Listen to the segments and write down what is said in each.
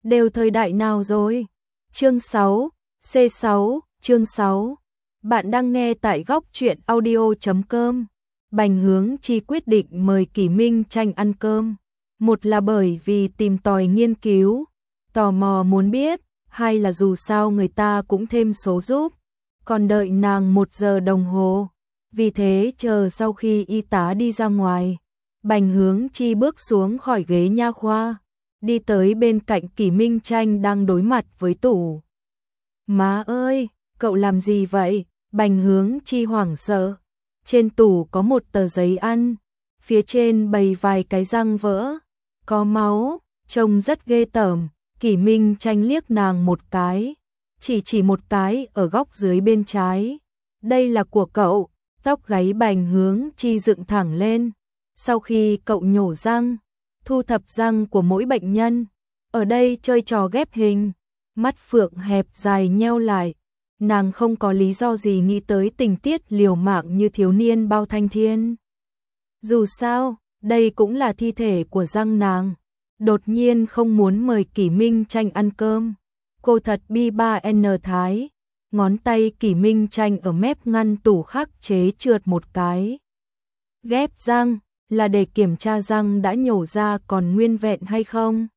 đều thời đại nào rồi? Chương 6, C6, chương 6. Bạn đang nghe tại góc truyện audio.com. Bành Hướng Chi quyết định mời Kỷ Minh Tranh ăn cơm. Một là bởi vì tìm tòi nghiên cứu, tò mò muốn biết, hai là dù sao người ta cũng thêm số giúp. Còn đợi nàng 1 giờ đồng hồ. Vì thế chờ sau khi y tá đi ra ngoài, Bành Hướng Chi bước xuống khỏi ghế nha khoa, đi tới bên cạnh Kỷ Minh Tranh đang đối mặt với tủ. Má ơi, cậu làm gì vậy? Bành Hướng Chi hoảng sợ. Trên tủ có một tờ giấy ăn, phía trên bày vài cái răng vỡ, có máu, trông rất ghê tởm. Kỷ Minh Tranh liếc nàng một cái, chỉ một cái ở góc dưới bên trái. Đây là của cậu. Tóc gáy Bành Hướng Chi dựng thẳng lên. Sau khi cậu nhổ răng, thu thập răng của mỗi bệnh nhân, ở đây chơi trò ghép hình. Mắt phượng hẹp dài nheo lại, nàng không có lý do gì nghĩ tới tình tiết liều mạng như thiếu niên bao thanh thiên. Dù sao, đây cũng là thi thể của răng nàng. Đột nhiên không muốn mời Kỷ Minh Tranh ăn cơm. Cô thật bi ba n thái. Ngón tay Kỷ Minh Tranh ở mép ngăn tủ khắc chế trượt một cái. Ghép răng là để kiểm tra răng đã nhổ ra còn nguyên vẹn hay không?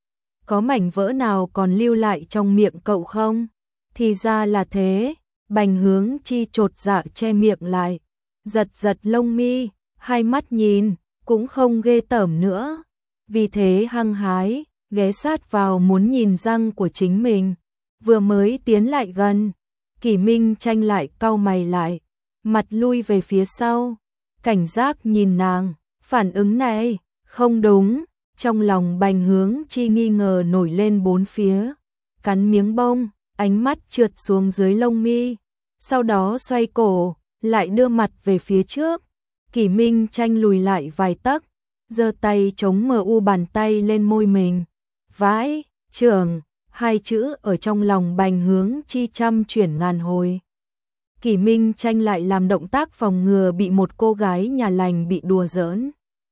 Có mảnh vỡ nào còn lưu lại trong miệng cậu không? Thì ra là thế. Bành Hướng Chi chột dạ che miệng lại, giật giật lông mi, hai mắt nhìn, cũng không ghê tởm nữa. Vì thế hăng hái, ghé sát vào muốn nhìn răng của chính mình. Vừa mới tiến lại gần, Kỷ Minh Tranh lại cau mày lại, mặt lui về phía sau, cảnh giác nhìn nàng. Phản ứng này, không đúng. Trong lòng Bành Hướng Chi nghi ngờ nổi lên bốn phía, cắn miếng bông, ánh mắt trượt xuống dưới lông mi, sau đó xoay cổ, lại đưa mặt về phía trước. Kỷ Minh Tranh lùi lại vài tấc, giơ tay chống mu bàn tay lên môi mình. Vãi, trưởng, hai chữ ở trong lòng Bành Hướng Chi trăm chuyển ngàn hồi. Kỷ Minh Tranh lại làm động tác phòng ngừa bị một cô gái nhà lành bị đùa giỡn.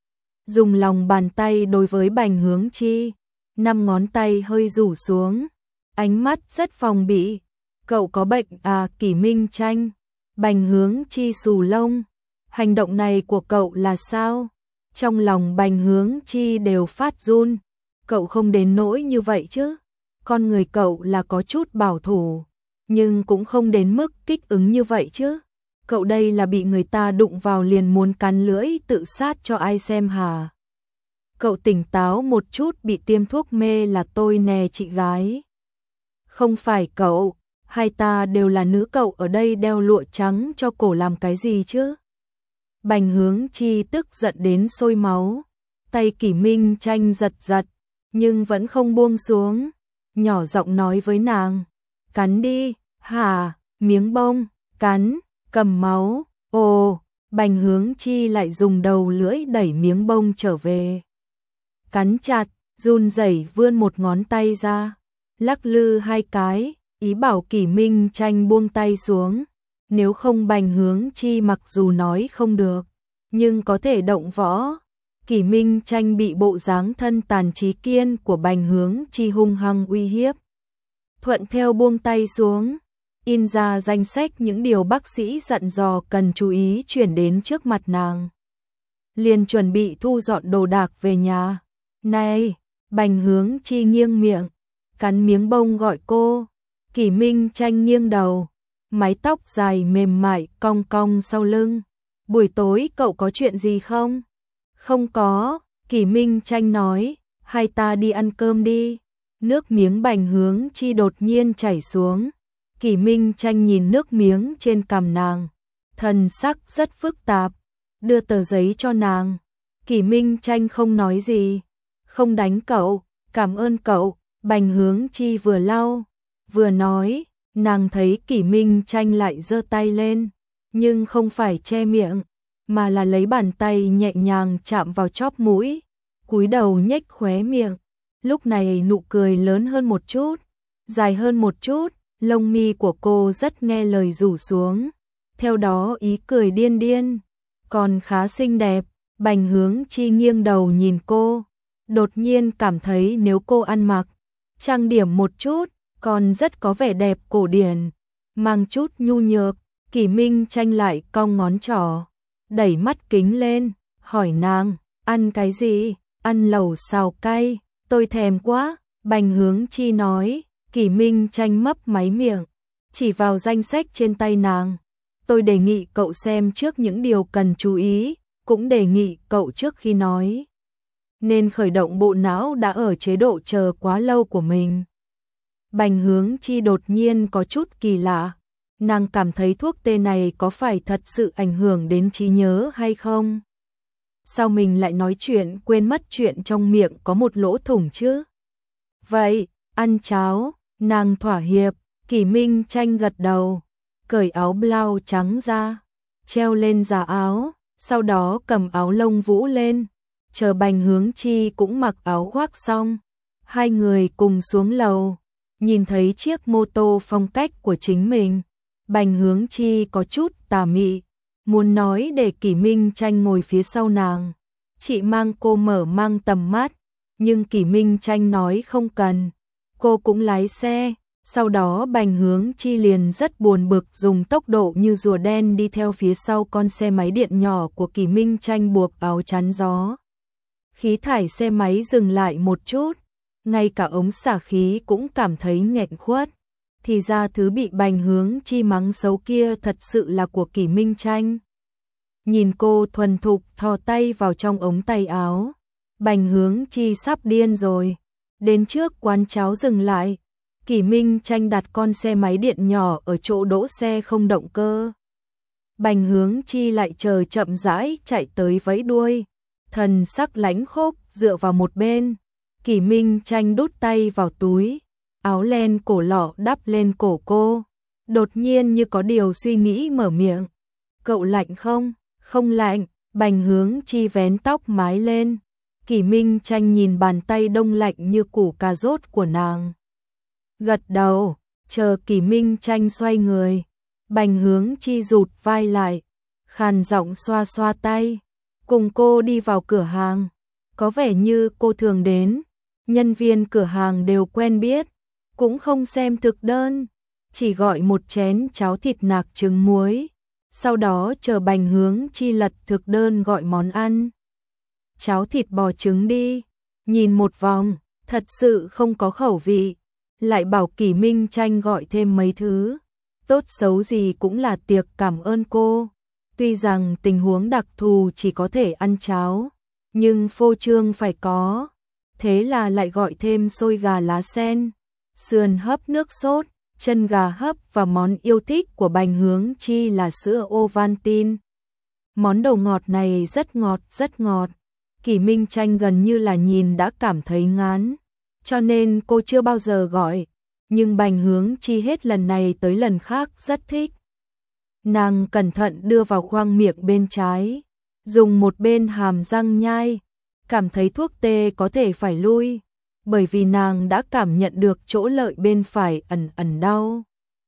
Dùng lòng bàn tay đối với Bành Hướng Chi, 5 ngón tay hơi rủ xuống, ánh mắt rất phòng bị. Cậu có bệnh à? Kỷ Minh Tranh. Bành Hướng Chi xù lông. Hành động này của cậu là sao? Trong lòng Bành Hướng Chi đều phát run. Cậu không đến nỗi như vậy chứ? Con người cậu là có chút bảo thủ, nhưng cũng không đến mức kích ứng như vậy chứ? Cậu đây là bị người ta đụng vào liền muốn cắn lưỡi tự sát cho ai xem hả? Cậu tỉnh táo một chút, bị tiêm thuốc mê là tôi nè chị gái. Không phải cậu, hai ta đều là nữ, cậu ở đây đeo lụa trắng cho cổ làm cái gì chứ? Bành Hướng Chi tức giận đến sôi máu, tay Kỷ Minh Tranh giật giật, nhưng vẫn không buông xuống, nhỏ giọng nói với nàng, cắn đi, hả, miếng bông, cắn. Cầm máu, ồ, Bành Hướng Chi lại dùng đầu lưỡi đẩy miếng bông trở về. Cắn chặt, run rẩy vươn một ngón tay ra, lắc lư hai cái, ý bảo Kỷ Minh Tranh buông tay xuống. Nếu không Bành Hướng Chi mặc dù nói không được, nhưng có thể động võ. Kỷ Minh Tranh bị bộ dáng thân tàn trí kiên của Bành Hướng Chi hung hăng uy hiếp. Thuận theo buông tay xuống, in ra danh sách những điều bác sĩ dặn dò cần chú ý chuyển đến trước mặt nàng. Liền chuẩn bị thu dọn đồ đạc về nhà. Này, Bành Hướng Chi nghiêng miệng, cắn miếng bông gọi cô. Kỷ Minh Tranh nghiêng đầu, mái tóc dài mềm mại cong cong sau lưng. Buổi tối cậu có chuyện gì không? Không có, Kỷ Minh Tranh nói, hai ta đi ăn cơm đi. Nước miếng Bành Hướng Chi đột nhiên chảy xuống. Kỷ Minh Tranh nhìn nước miếng trên cằm nàng, thần sắc rất phức tạp, đưa tờ giấy cho nàng. Kỷ Minh Tranh không nói gì, không đánh cậu, cảm ơn cậu. Bành Hướng Chi vừa lau, vừa nói, nàng thấy Kỷ Minh Tranh lại giơ tay lên, nhưng không phải che miệng, mà là lấy bàn tay nhẹ nhàng chạm vào chóp mũi, cúi đầu nhếch khóe miệng. Lúc này nụ cười lớn hơn một chút, dài hơn một chút. Lông mi của cô rất nghe lời rủ xuống, theo đó ý cười điên điên, còn khá xinh đẹp. Bành Hướng Chi nghiêng đầu nhìn cô, đột nhiên cảm thấy nếu cô ăn mặc trang điểm một chút, còn rất có vẻ đẹp cổ điển, mang chút nhu nhược. Kỷ Minh Tranh lại cong ngón trỏ, đẩy mắt kính lên, hỏi nàng, ăn cái gì? Ăn lẩu xào cay, tôi thèm quá. Bành Hướng Chi nói. Kỷ Minh Tranh mấp máy miệng, chỉ vào danh sách trên tay nàng. Tôi đề nghị cậu xem trước những điều cần chú ý, cũng đề nghị cậu trước khi nói nên khởi động bộ não đã ở chế độ chờ quá lâu của mình. Bành Hướng Chi đột nhiên có chút kỳ lạ, nàng cảm thấy thuốc tê này có phải thật sự ảnh hưởng đến trí nhớ hay không? Sao mình lại nói chuyện quên mất chuyện trong miệng có một lỗ thủng chứ? Vậy, ăn cháo, nàng thỏa hiệp. Kỷ Minh Tranh gật đầu, cởi áo blau trắng ra, treo lên giả áo, sau đó cầm áo lông vũ lên, chờ Bành Hướng Chi cũng mặc áo khoác xong. Hai người cùng xuống lầu, nhìn thấy chiếc mô tô phong cách của chính mình. Bành Hướng Chi có chút tà mị, muốn nói để Kỷ Minh Tranh ngồi phía sau nàng, chị mang cô mở mang tầm mắt, nhưng Kỷ Minh Tranh nói không cần, cô cũng lái xe. Sau đó Bành Hướng Chi liền rất buồn bực dùng tốc độ như rùa đen đi theo phía sau con xe máy điện nhỏ của Kỷ Minh Tranh buộc áo chắn gió. Khí thải xe máy dừng lại một chút, ngay cả ống xả khí cũng cảm thấy nghẹn khuất. Thì ra thứ bị Bành Hướng Chi mắng xấu kia thật sự là của Kỷ Minh Tranh. Nhìn cô thuần thục thò tay vào trong ống tay áo, Bành Hướng Chi sắp điên rồi. Đến trước quán cháo dừng lại, Kỷ Minh Tranh đặt con xe máy điện nhỏ ở chỗ đỗ xe không động cơ. Bành Hướng Chi lại chờ chậm rãi chạy tới vẫy đuôi, thần sắc lãnh khốc dựa vào một bên. Kỷ Minh Tranh đút tay vào túi, áo len cổ lọ đắp lên cổ cô, đột nhiên như có điều suy nghĩ mở miệng. Cậu lạnh không? Không lạnh. Bành Hướng Chi vén tóc mái lên. Kỷ Minh Tranh nhìn bàn tay đông lạnh như củ cà rốt của nàng, gật đầu. Chờ Kỷ Minh Tranh xoay người, Bành Hướng Chi rụt vai lại, khàn giọng xoa xoa tay, cùng cô đi vào cửa hàng. Có vẻ như cô thường đến, nhân viên cửa hàng đều quen biết, cũng không xem thực đơn, chỉ gọi một chén cháo thịt nạc trứng muối, sau đó chờ Bành Hướng Chi lật thực đơn gọi món ăn. Cháo thịt bò trứng đi. Nhìn một vòng, thật sự không có khẩu vị, lại bảo Kỷ Minh Tranh gọi thêm mấy thứ. Tốt xấu gì cũng là tiệc cảm ơn cô. Tuy rằng tình huống đặc thù chỉ có thể ăn cháo, nhưng phô trương phải có. Thế là lại gọi thêm xôi gà lá sen, sườn hấp nước sốt, chân gà hấp và món yêu thích của Bành Hướng Chi là sữa Ovaltine. Món đồ ngọt này rất ngọt, rất ngọt. Kỷ Minh Tranh gần như là nhìn đã cảm thấy ngán, cho nên cô chưa bao giờ gọi, nhưng Bành Hướng Chi hết lần này tới lần khác rất thích. Nàng cẩn thận đưa vào khoang miệng bên trái, dùng một bên hàm răng nhai, cảm thấy thuốc tê có thể phải lui, bởi vì nàng đã cảm nhận được chỗ lợi bên phải ẩn ẩn đau.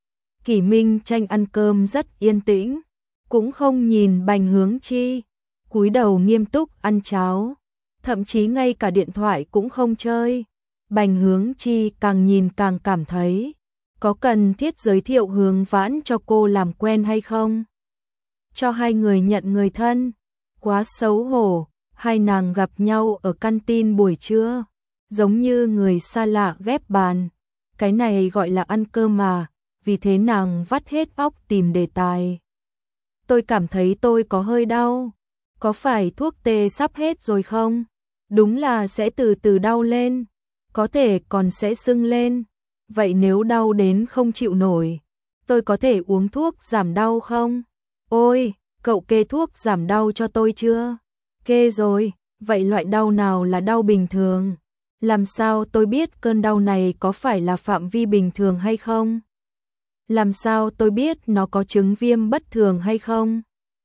Kỷ Minh Tranh ăn cơm rất yên tĩnh, cũng không nhìn Bành Hướng Chi, cúi đầu nghiêm túc ăn cháo, thậm chí ngay cả điện thoại cũng không chơi. Bành Hướng Chi càng nhìn càng cảm thấy, có cần thiết giới thiệu Hướng Vãn cho cô làm quen hay không? Cho hai người nhận người thân, quá xấu hổ. Hai nàng gặp nhau ở canteen buổi trưa, giống như người xa lạ ghép bàn. Cái này gọi là ăn cơm mà, vì thế nàng vắt hết óc tìm đề tài. Tôi cảm thấy tôi có hơi đau, có phải thuốc tê sắp hết rồi không? Đúng là sẽ từ từ đau lên, có thể còn sẽ sưng lên. Vậy nếu đau đến không chịu nổi, tôi có thể uống thuốc giảm đau không? Ôi, cậu kê thuốc giảm đau cho tôi chưa? Kê rồi. Vậy loại đau nào là đau bình thường? Làm sao tôi biết cơn đau này có phải là phạm vi bình thường hay không? Làm sao tôi biết nó có chứng viêm bất thường hay không?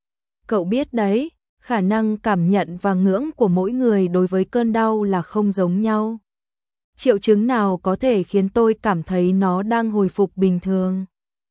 Cậu biết đấy, khả năng cảm nhận và ngưỡng của mỗi người đối với cơn đau là không giống nhau. Triệu chứng nào có thể khiến tôi cảm thấy nó đang hồi phục bình thường?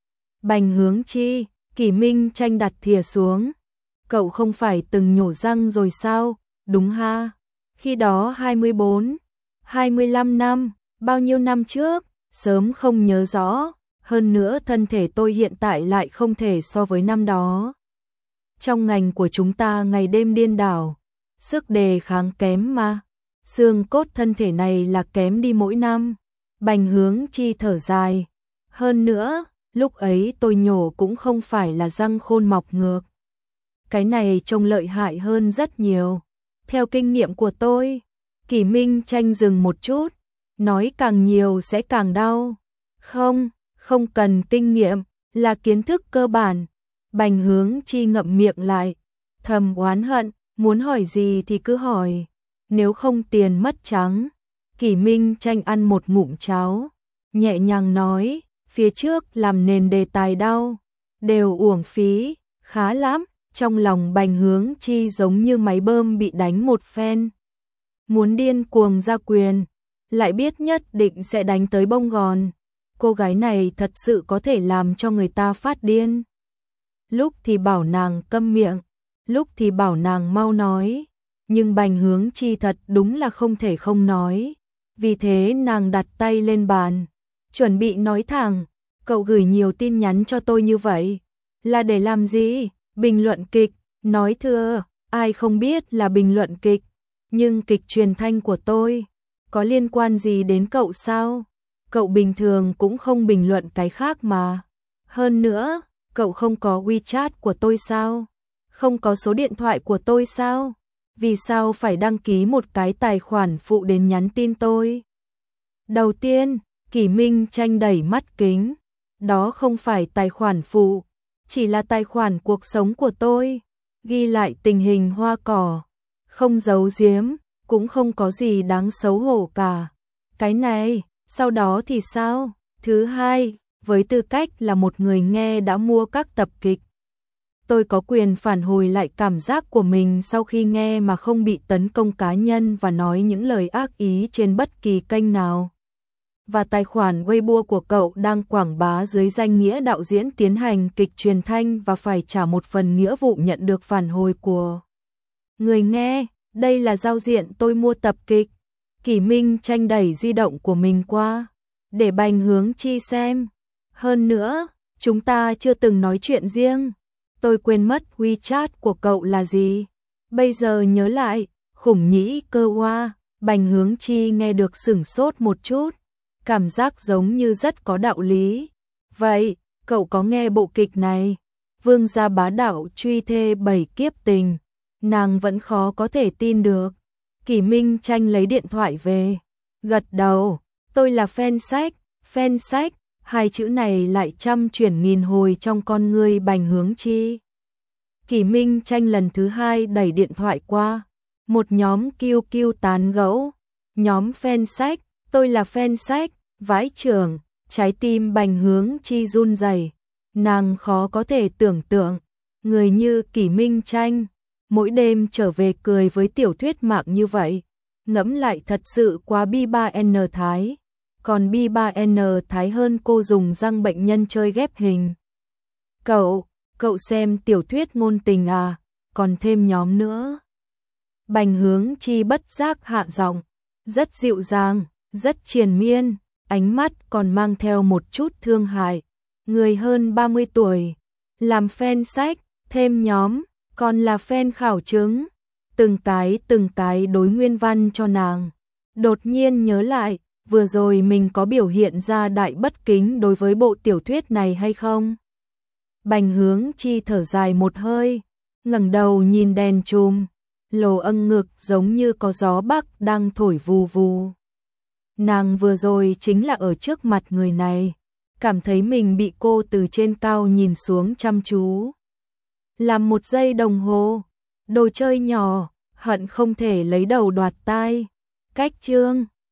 Bành Hướng Chi. Kỷ Minh Tranh đặt thìa xuống. Cậu không phải từng nhổ răng rồi sao? Đúng ha? Khi đó 24, 25 năm, Bao nhiêu năm trước, sớm không nhớ rõ, hơn nữa thân thể tôi hiện tại lại không thể so với năm đó. Trong ngành của chúng ta ngày đêm điên đảo, sức đề kháng kém mà, xương cốt thân thể này là kém đi mỗi năm. Bành Hướng Chi thở dài, hơn nữa, lúc ấy tôi nhổ cũng không phải là răng khôn mọc ngược. Cái này trông lợi hại hơn rất nhiều. Theo kinh nghiệm của tôi, Kỷ Minh Tranh dừng một chút, nói càng nhiều sẽ càng đau. Không, không cần kinh nghiệm, là kiến thức cơ bản. Bành Hướng Chi ngậm miệng lại, thầm oán hận, muốn hỏi gì thì cứ hỏi, nếu không tiền mất trắng. Kỷ Minh Tranh ăn một ngụm cháo, nhẹ nhàng nói, phía trước làm nền đề tài đau, đều uổng phí, khá lắm. Trong lòng Bành Hướng Chi giống như máy bơm bị đánh một phen. Muốn điên cuồng ra quyền, lại biết nhất định sẽ đánh tới bông gòn. Cô gái này thật sự có thể làm cho người ta phát điên. Lúc thì bảo nàng câm miệng, lúc thì bảo nàng mau nói. Nhưng Bành Hướng Chi thật đúng là không thể không nói. Vì thế nàng đặt tay lên bàn, chuẩn bị nói thẳng, cậu gửi nhiều tin nhắn cho tôi như vậy, là để làm gì? Bình luận kịch, nói thưa, ai không biết là bình luận kịch, nhưng kịch truyền thanh của tôi, có liên quan gì đến cậu sao? Cậu bình thường cũng không bình luận cái khác mà. Hơn nữa, cậu không có WeChat của tôi sao? Không có số điện thoại của tôi sao? Vì sao phải đăng ký một cái tài khoản phụ đến nhắn tin tôi? Đầu tiên, Kỷ Minh Tranh đẩy mắt kính, đó không phải tài khoản phụ, chỉ là tài khoản cuộc sống của tôi, ghi lại tình hình hoa cỏ, không giấu giếm, cũng không có gì đáng xấu hổ cả. Cái này, sau đó thì sao? Thứ hai, với tư cách là một người nghe đã mua các tập kịch, tôi có quyền phản hồi lại cảm giác của mình sau khi nghe mà không bị tấn công cá nhân và nói những lời ác ý trên bất kỳ kênh nào. Và tài khoản Weibo của cậu đang quảng bá dưới danh nghĩa đạo diễn tiến hành kịch truyền thanh và phải trả một phần nghĩa vụ nhận được phản hồi của người nghe. Đây là giao diện tôi mua tập kịch. Kỷ Minh Tranh đẩy di động của mình qua, để Bành Hướng Chi xem. Hơn nữa, chúng ta chưa từng nói chuyện riêng. Tôi quên mất WeChat của cậu là gì. Bây giờ nhớ lại, khủng nhĩ cơ hoa. Bành Hướng Chi nghe được sửng sốt một chút, cảm giác giống như rất có đạo lý. Vậy, cậu có nghe bộ kịch này? Vương gia bá đạo truy thê 7 kiếp tình. Nàng vẫn khó có thể tin được. Kỷ Minh Tranh lấy điện thoại về, gật đầu, tôi là fan sách, hai chữ này lại trăm chuyển nghìn hồi trong con ngươi Bành Hướng Chi. Kỷ Minh Tranh lần thứ hai đẩy điện thoại qua, một nhóm QQ tán gẫu, nhóm fan sách, tôi là fan sách, vãi chưởng, trái tim Bành Hướng Chi run rẩy, nàng khó có thể tưởng tượng, người như Kỷ Minh Tranh mỗi đêm trở về cười với tiểu thuyết mạng như vậy, ngẫm lại thật sự quá bi3N thái, còn bi3N thái hơn cô dùng răng bệnh nhân chơi ghép hình. Cậu xem tiểu thuyết ngôn tình à, còn thêm nhóm nữa. Bành Hướng Chi bất giác hạ giọng, rất dịu dàng, rất triền miên, ánh mắt còn mang theo một chút thương hại. Người hơn 30 tuổi, làm fan sách, thêm nhóm, còn là fan khảo chứng, từng cái đối nguyên văn cho nàng. Đột nhiên nhớ lại, vừa rồi mình có biểu hiện ra đại bất kính đối với bộ tiểu thuyết này hay không? Bành Hướng Chi thở dài một hơi, ngẩng đầu nhìn đèn chùm, lồ âng ngực giống như có gió bắc đang thổi vù vù. Nàng vừa rồi chính là ở trước mặt người này, cảm thấy mình bị cô từ trên cao nhìn xuống chăm chú. Làm 1 giây đồng hồ, đồ chơi nhỏ, hận không thể lấy đầu đoạt tai. Cách chương